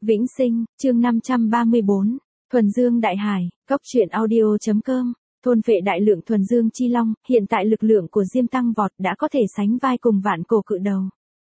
Vĩnh Sinh, chương 534, Thuần Dương Đại Hải, Cốc truyện audio.com, thôn phệ đại lượng thuần dương chi long, hiện tại lực lượng của Diêm tăng vọt đã có thể sánh vai cùng vạn cổ cự đầu.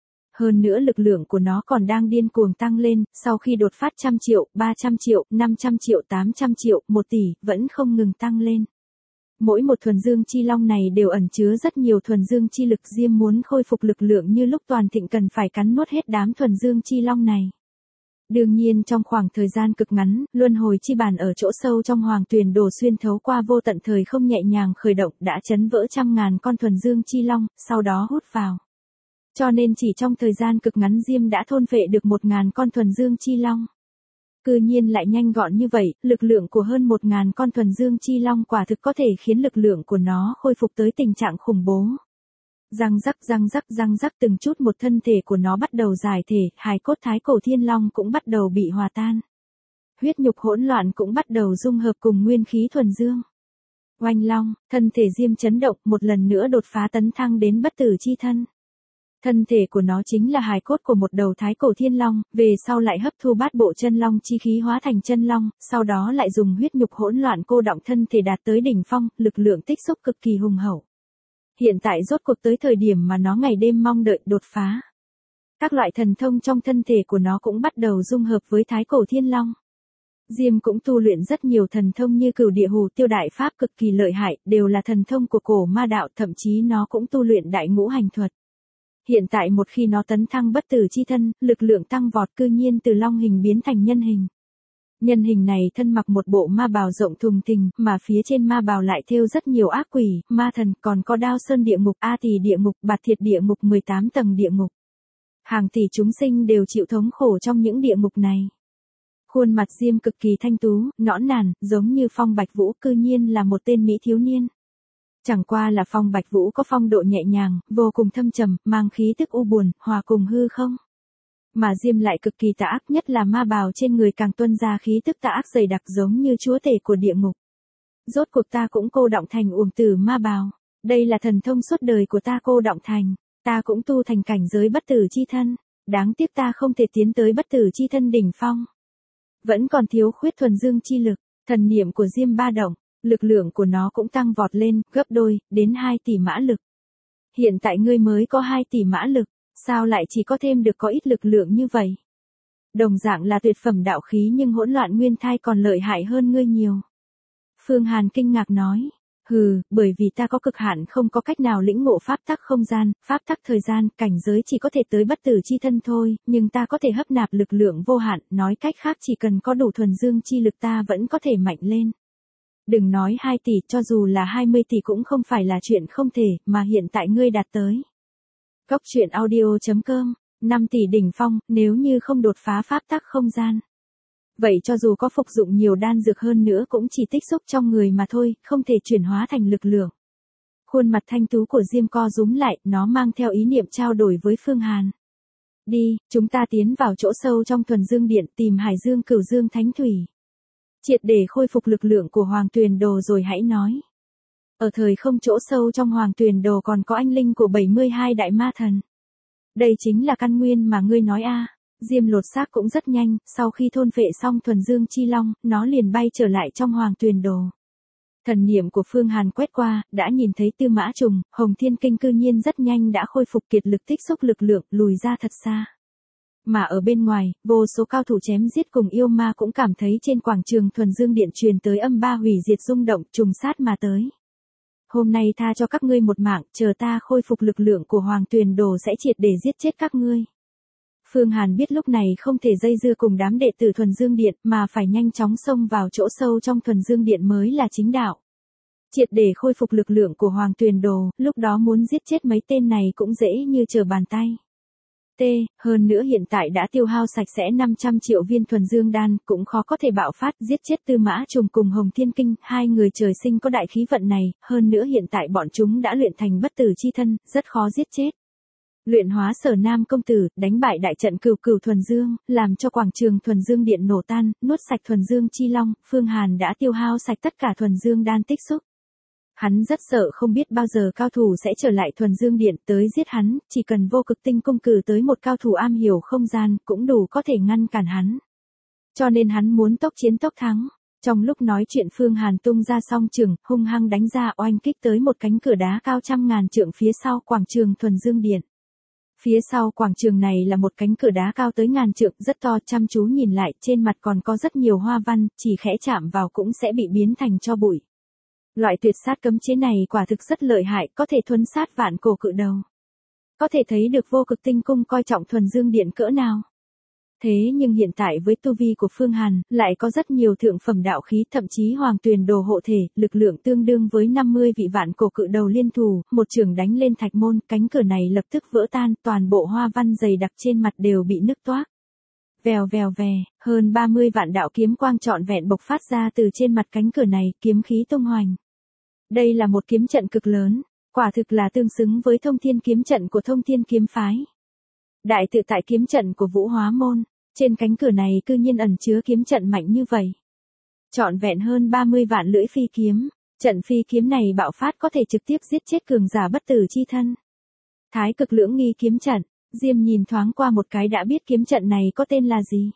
Hơn nữa lực lượng của nó còn đang điên cuồng tăng lên, sau khi đột phát 100 triệu, 300 triệu, 500 triệu, 800 triệu, 1 tỷ, vẫn không ngừng tăng lên. Mỗi một thuần dương chi long này đều ẩn chứa rất nhiều thuần dương chi lực. Diêm muốn khôi phục lực lượng như lúc toàn thịnh cần phải cắn nuốt hết đám thuần dương chi long này. Đương nhiên trong khoảng thời gian cực ngắn, luân hồi chi bàn ở chỗ sâu trong hoàng tuyền đồ xuyên thấu qua vô tận thời không nhẹ nhàng khởi động đã chấn vỡ 100.000 con thuần dương chi long, sau đó hút vào. Cho nên chỉ trong thời gian cực ngắn Diêm đã thôn phệ được 1.000 con thuần dương chi long. Cư nhiên lại nhanh gọn như vậy, lực lượng của hơn 1.000 con thuần dương chi long quả thực có thể khiến lực lượng của nó khôi phục tới tình trạng khủng bố. Răng rắc từng chút một thân thể của nó bắt đầu giải thể, hài cốt thái cổ thiên long cũng bắt đầu bị hòa tan. Huyết nhục hỗn loạn cũng bắt đầu dung hợp cùng nguyên khí thuần dương. Oanh long, thân thể Diêm chấn động một lần nữa đột phá tấn thăng đến bất tử chi thân. Thân thể của nó chính là hài cốt của một đầu thái cổ thiên long, về sau lại hấp thu bát bộ chân long chi khí hóa thành chân long, sau đó lại dùng huyết nhục hỗn loạn cô đọng thân thể đạt tới đỉnh phong, lực lượng tích xúc cực kỳ hùng hậu. Hiện tại rốt cuộc tới thời điểm mà nó ngày đêm mong đợi đột phá. Các loại thần thông trong thân thể của nó cũng bắt đầu dung hợp với thái cổ thiên long. Diêm cũng tu luyện rất nhiều thần thông như Cửu Địa Hù Tiêu Đại Pháp cực kỳ lợi hại, đều là thần thông của cổ ma đạo, thậm chí nó cũng tu luyện đại ngũ hành thuật. Hiện tại một khi nó tấn thăng bất tử chi thân, lực lượng tăng vọt cư nhiên từ long hình biến thành nhân hình. Nhân hình này thân mặc một bộ ma bào rộng thùng thình, mà phía trên ma bào lại thêu rất nhiều ác quỷ, ma thần, còn có Đao Sơn địa ngục, A Tỳ địa ngục, Bạt Thiệt địa ngục, 18 tầng địa ngục. Hàng tỷ chúng sinh đều chịu thống khổ trong những địa ngục này. Khuôn mặt Diêm cực kỳ thanh tú, nõn nàn, giống như Phong Bạch Vũ, cư nhiên là một tên mỹ thiếu niên. Chẳng qua là Phong Bạch Vũ có phong độ nhẹ nhàng, vô cùng thâm trầm, mang khí tức u buồn, hòa cùng hư không. Mà Diêm lại cực kỳ tà ác, nhất là ma bào trên người càng tuôn ra khí tức tà ác dày đặc giống như chúa tể của địa ngục. Rốt cuộc ta cũng cô đọng thành uổng tử ma bào. Đây là thần thông suốt đời của ta cô đọng thành. Ta cũng tu thành cảnh giới bất tử chi thân. Đáng tiếc ta không thể tiến tới bất tử chi thân đỉnh phong. Vẫn còn thiếu khuyết thuần dương chi lực. Thần niệm của Diêm ba động. Lực lượng của nó cũng tăng vọt lên, gấp đôi, đến 2 tỷ mã lực. Hiện tại ngươi mới có 2 tỷ mã lực, sao lại chỉ có thêm được có ít lực lượng như vậy? Đồng dạng là tuyệt phẩm đạo khí nhưng hỗn loạn nguyên thai còn lợi hại hơn ngươi nhiều. Phương Hàn kinh ngạc nói, bởi vì ta có cực hạn không có cách nào lĩnh ngộ pháp tắc không gian, pháp tắc thời gian, cảnh giới chỉ có thể tới bất tử chi thân thôi, nhưng ta có thể hấp nạp lực lượng vô hạn, nói cách khác chỉ cần có đủ thuần dương chi lực ta vẫn có thể mạnh lên. Đừng nói 2 tỷ, cho dù là 20 tỷ cũng không phải là chuyện không thể, mà hiện tại ngươi đạt tới. Cốc truyện audio.com, 5 tỷ đỉnh phong, nếu như không đột phá pháp tắc không gian. Vậy cho dù có phục dụng nhiều đan dược hơn nữa cũng chỉ tích xúc trong người mà thôi, không thể chuyển hóa thành lực lượng. Khuôn mặt thanh tú của Diêm co rúm lại, nó mang theo ý niệm trao đổi với Phương Hàn. Đi, chúng ta tiến vào chỗ sâu trong thuần dương điện tìm Hải Dương Cửu Dương Thánh Thủy. Triệt để khôi phục lực lượng của Hoàng Tuyền Đồ rồi hãy nói. Ở thời không chỗ sâu trong Hoàng Tuyền Đồ còn có anh linh của 72 đại ma thần. Đây chính là căn nguyên mà ngươi nói a. Diêm lột xác cũng rất nhanh, sau khi thôn phệ xong thuần dương chi long, nó liền bay trở lại trong Hoàng Tuyền Đồ. Thần niệm của Phương Hàn quét qua, đã nhìn thấy Tư Mã Trùng, Hồng Thiên Kinh cư nhiên rất nhanh đã khôi phục kiệt lực tích xúc lực lượng, lùi ra thật xa. Mà ở bên ngoài, vô số cao thủ chém giết cùng yêu ma cũng cảm thấy trên quảng trường thuần dương điện truyền tới âm ba hủy diệt rung động, trùng sát mà tới. Hôm nay tha cho các ngươi một mạng, chờ ta khôi phục lực lượng của Hoàng Tuyền Đồ sẽ triệt để giết chết các ngươi. Phương Hàn biết lúc này không thể dây dưa cùng đám đệ tử thuần dương điện mà phải nhanh chóng xông vào chỗ sâu trong thuần dương điện mới là chính đạo. Triệt để khôi phục lực lượng của Hoàng Tuyền Đồ, lúc đó muốn giết chết mấy tên này cũng dễ như trở bàn tay. Hơn nữa hiện tại đã tiêu hao sạch sẽ 500 triệu viên thuần dương đan, cũng khó có thể bạo phát giết chết Tư Mã Trùng cùng Hồng Thiên Kinh, hai người trời sinh có đại khí vận này, hơn nữa hiện tại bọn chúng đã luyện thành bất tử chi thân, rất khó giết chết. Luyện hóa Sở Nam công tử, đánh bại đại trận Cửu Cửu thuần dương, làm cho quảng trường thuần dương điện nổ tan, nuốt sạch thuần dương chi long, Phương Hàn đã tiêu hao sạch tất cả thuần dương đan tích xúc. Hắn rất sợ không biết bao giờ cao thủ sẽ trở lại thuần dương điện tới giết hắn, chỉ cần vô cực tinh cung cử tới một cao thủ am hiểu không gian cũng đủ có thể ngăn cản hắn. Cho nên hắn muốn tốc chiến tốc thắng. Trong lúc nói chuyện Phương Hàn tung ra song trường, hung hăng đánh ra oanh kích tới một cánh cửa đá cao trăm ngàn trượng phía sau quảng trường Thuần Dương Điện. Phía sau quảng trường này là một cánh cửa đá cao tới ngàn trượng, rất to, chăm chú nhìn lại, trên mặt còn có rất nhiều hoa văn, chỉ khẽ chạm vào cũng sẽ bị biến thành tro bụi. Loại tuyệt sát cấm chế này quả thực rất lợi hại, có thể thuấn sát vạn cổ cự đầu. Có thể thấy được Vô Cực Tinh Cung coi trọng Thuần Dương Điện cỡ nào. Thế nhưng hiện tại với tu vi của Phương Hàn, lại có rất nhiều thượng phẩm đạo khí, thậm chí hoàng tuyền đồ hộ thể, lực lượng tương đương với 50 vị vạn cổ cự đầu liên thủ, một trường đánh lên thạch môn, cánh cửa này lập tức vỡ tan, toàn bộ hoa văn dày đặc trên mặt đều bị nứt toác. Vèo vèo vè, hơn 30 vạn đạo kiếm quang trọn vẹn bộc phát ra từ trên mặt cánh cửa này, kiếm khí tung hoành. Đây là một kiếm trận cực lớn, quả thực là tương xứng với Thông Thiên kiếm trận của Thông Thiên kiếm phái. Đại tự tại kiếm trận của Vũ Hóa môn, trên cánh cửa này cư nhiên ẩn chứa kiếm trận mạnh như vậy. Trọn vẹn hơn 30 vạn lưỡi phi kiếm, trận phi kiếm này bạo phát có thể trực tiếp giết chết cường giả bất tử chi thân. Thái Cực Lưỡng Nghi kiếm trận, Diêm nhìn thoáng qua một cái đã biết kiếm trận này có tên là gì.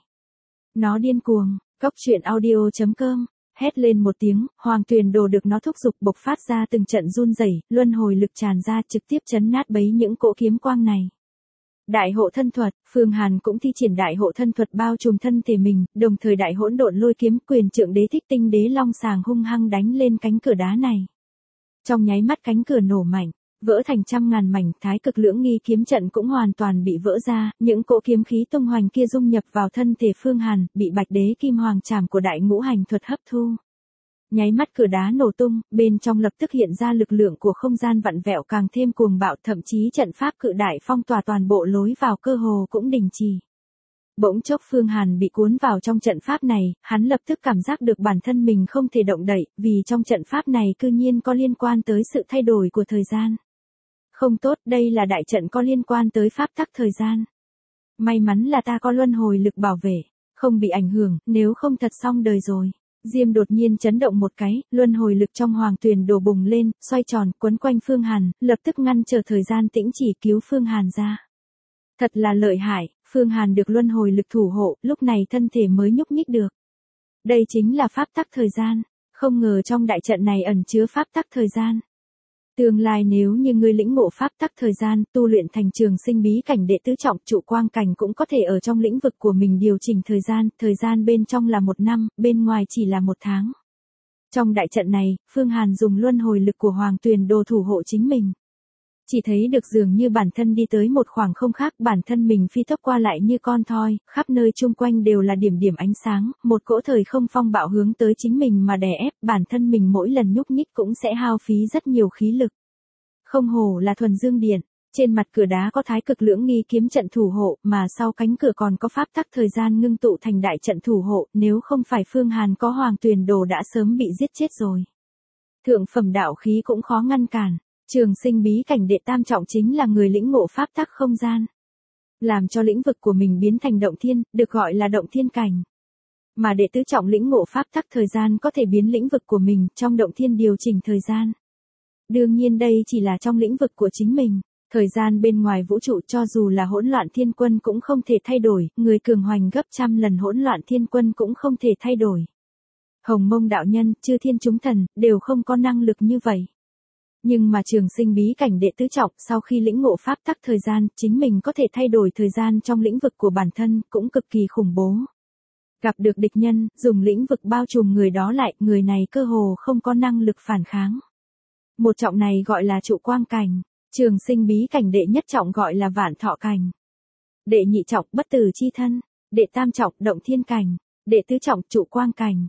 Nó điên cuồng, coctruyện.audio.com, hét lên một tiếng, hoàng tuyền đồ được nó thúc giục bộc phát ra từng trận run rẩy, luân hồi lực tràn ra trực tiếp chấn nát bấy những cỗ kiếm quang này. Đại hộ thân thuật, Phương Hàn cũng thi triển đại hộ thân thuật bao trùm thân thể mình, đồng thời đại hỗn độn lôi kiếm quyền trượng đế thích tinh đế long sàng hung hăng đánh lên cánh cửa đá này. Trong nháy mắt cánh cửa nổ mạnh, vỡ thành trăm ngàn mảnh, Thái Cực Lưỡng Nghi kiếm trận cũng hoàn toàn bị vỡ ra, những cỗ kiếm khí tung hoành kia dung nhập vào thân thể Phương Hàn, bị Bạch Đế Kim Hoàng Trảm của Đại Ngũ Hành thuật hấp thu. Nháy mắt cửa đá nổ tung, bên trong lập tức hiện ra lực lượng của không gian vặn vẹo càng thêm cuồng bạo, thậm chí trận pháp cự đại phong tỏa toàn bộ lối vào cơ hồ cũng đình trì. Bỗng chốc Phương Hàn bị cuốn vào trong trận pháp này, hắn lập tức cảm giác được bản thân mình không thể động đậy, vì trong trận pháp này cư nhiên có liên quan tới sự thay đổi của thời gian. Không tốt, đây là đại trận có liên quan tới pháp tắc thời gian. May mắn là ta có luân hồi lực bảo vệ, không bị ảnh hưởng, nếu không thật xong đời rồi. Diêm đột nhiên chấn động một cái, luân hồi lực trong hoàng tuyền đồ bùng lên, xoay tròn, quấn quanh Phương Hàn, lập tức ngăn trở thời gian tĩnh chỉ cứu Phương Hàn ra. Thật là lợi hại, Phương Hàn được luân hồi lực thủ hộ, lúc này thân thể mới nhúc nhích được. Đây chính là pháp tắc thời gian, không ngờ trong đại trận này ẩn chứa pháp tắc thời gian. Tương lai nếu như ngươi lĩnh ngộ pháp tắc thời gian, tu luyện thành trường sinh bí cảnh đệ tứ trọng, trụ quang cảnh cũng có thể ở trong lĩnh vực của mình điều chỉnh thời gian bên trong là 1 năm, bên ngoài chỉ là 1 tháng. Trong đại trận này, Phương Hàn dùng luân hồi lực của hoàng tuyền đồ thủ hộ chính mình. Chỉ thấy được dường như bản thân đi tới một khoảng không khác, bản thân mình phi tốc qua lại như con thoi, khắp nơi chung quanh đều là điểm điểm ánh sáng, một cỗ thời không phong bạo hướng tới chính mình mà đè ép, bản thân mình mỗi lần nhúc nhích cũng sẽ hao phí rất nhiều khí lực. Không hổ là Thuần Dương Điện, trên mặt cửa đá có Thái Cực Lưỡng Nghi kiếm trận thủ hộ, mà sau cánh cửa còn có pháp tắc thời gian ngưng tụ thành đại trận thủ hộ, nếu không phải Phương Hàn có hoàng tuyền đồ đã sớm bị giết chết rồi. Thượng phẩm đạo khí cũng khó ngăn cản. Trường sinh bí cảnh đệ tam trọng chính là người lĩnh ngộ pháp tắc không gian. Làm cho lĩnh vực của mình biến thành động thiên, được gọi là động thiên cảnh. Mà đệ tứ trọng lĩnh ngộ pháp tắc thời gian có thể biến lĩnh vực của mình trong động thiên điều chỉnh thời gian. Đương nhiên đây chỉ là trong lĩnh vực của chính mình. Thời gian bên ngoài vũ trụ cho dù là hỗn loạn thiên quân cũng không thể thay đổi, người cường hoành gấp trăm lần hỗn loạn thiên quân cũng không thể thay đổi. Hồng Mông đạo nhân, chư thiên chúng thần, đều không có năng lực như vậy. Nhưng mà trường sinh bí cảnh đệ tứ trọng sau khi lĩnh ngộ pháp tắc thời gian, chính mình có thể thay đổi thời gian trong lĩnh vực của bản thân, cũng cực kỳ khủng bố. Gặp được địch nhân, dùng lĩnh vực bao trùm người đó lại, người này cơ hồ không có năng lực phản kháng. Một trọng này gọi là trụ quang cảnh, trường sinh bí cảnh đệ nhất trọng gọi là vạn thọ cảnh. Đệ nhị trọng bất tử chi thân, đệ tam trọng động thiên cảnh, đệ tứ trọng trụ quang cảnh,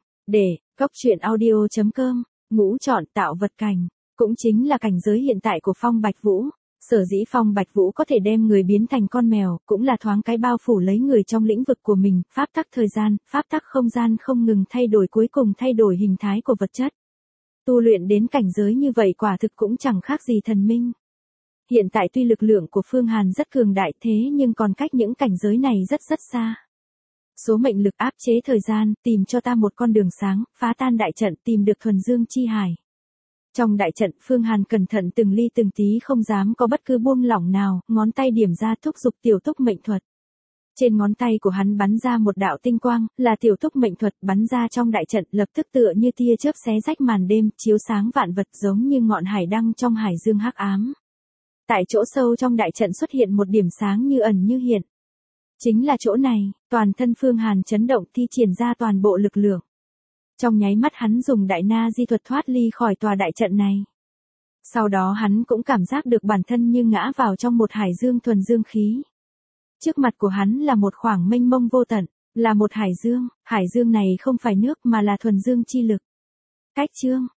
coctruyện.audio.com, ngũ chọn tạo vật cảnh. Cũng chính là cảnh giới hiện tại của Phong Bạch Vũ. Sở dĩ Phong Bạch Vũ có thể đem người biến thành con mèo, cũng là thoáng cái bao phủ lấy người trong lĩnh vực của mình, pháp tắc thời gian, pháp tắc không gian không ngừng thay đổi, cuối cùng thay đổi hình thái của vật chất. Tu luyện đến cảnh giới như vậy quả thực cũng chẳng khác gì thần minh. Hiện tại tuy lực lượng của Phương Hàn rất cường đại thế nhưng còn cách những cảnh giới này rất xa. Số mệnh lực áp chế thời gian, tìm cho ta một con đường sáng, phá tan đại trận, tìm được thuần dương chi hải. Trong đại trận, Phương Hàn cẩn thận từng ly từng tí không dám có bất cứ buông lỏng nào, ngón tay điểm ra thúc giục tiểu túc mệnh thuật. Trên ngón tay của hắn bắn ra một đạo tinh quang, là tiểu túc mệnh thuật bắn ra trong đại trận, lập tức tựa như tia chớp xé rách màn đêm, chiếu sáng vạn vật giống như ngọn hải đăng trong hải dương hắc ám. Tại chỗ sâu trong đại trận xuất hiện một điểm sáng như ẩn như hiện. Chính là chỗ này, toàn thân Phương Hàn chấn động, thi triển ra toàn bộ lực lượng. Trong nháy mắt hắn dùng đại na di thuật thoát ly khỏi tòa đại trận này. Sau đó hắn cũng cảm giác được bản thân như ngã vào trong một hải dương thuần dương khí. Trước mặt của hắn là một khoảng mênh mông vô tận, là một hải dương này không phải nước mà là thuần dương chi lực. Cách chương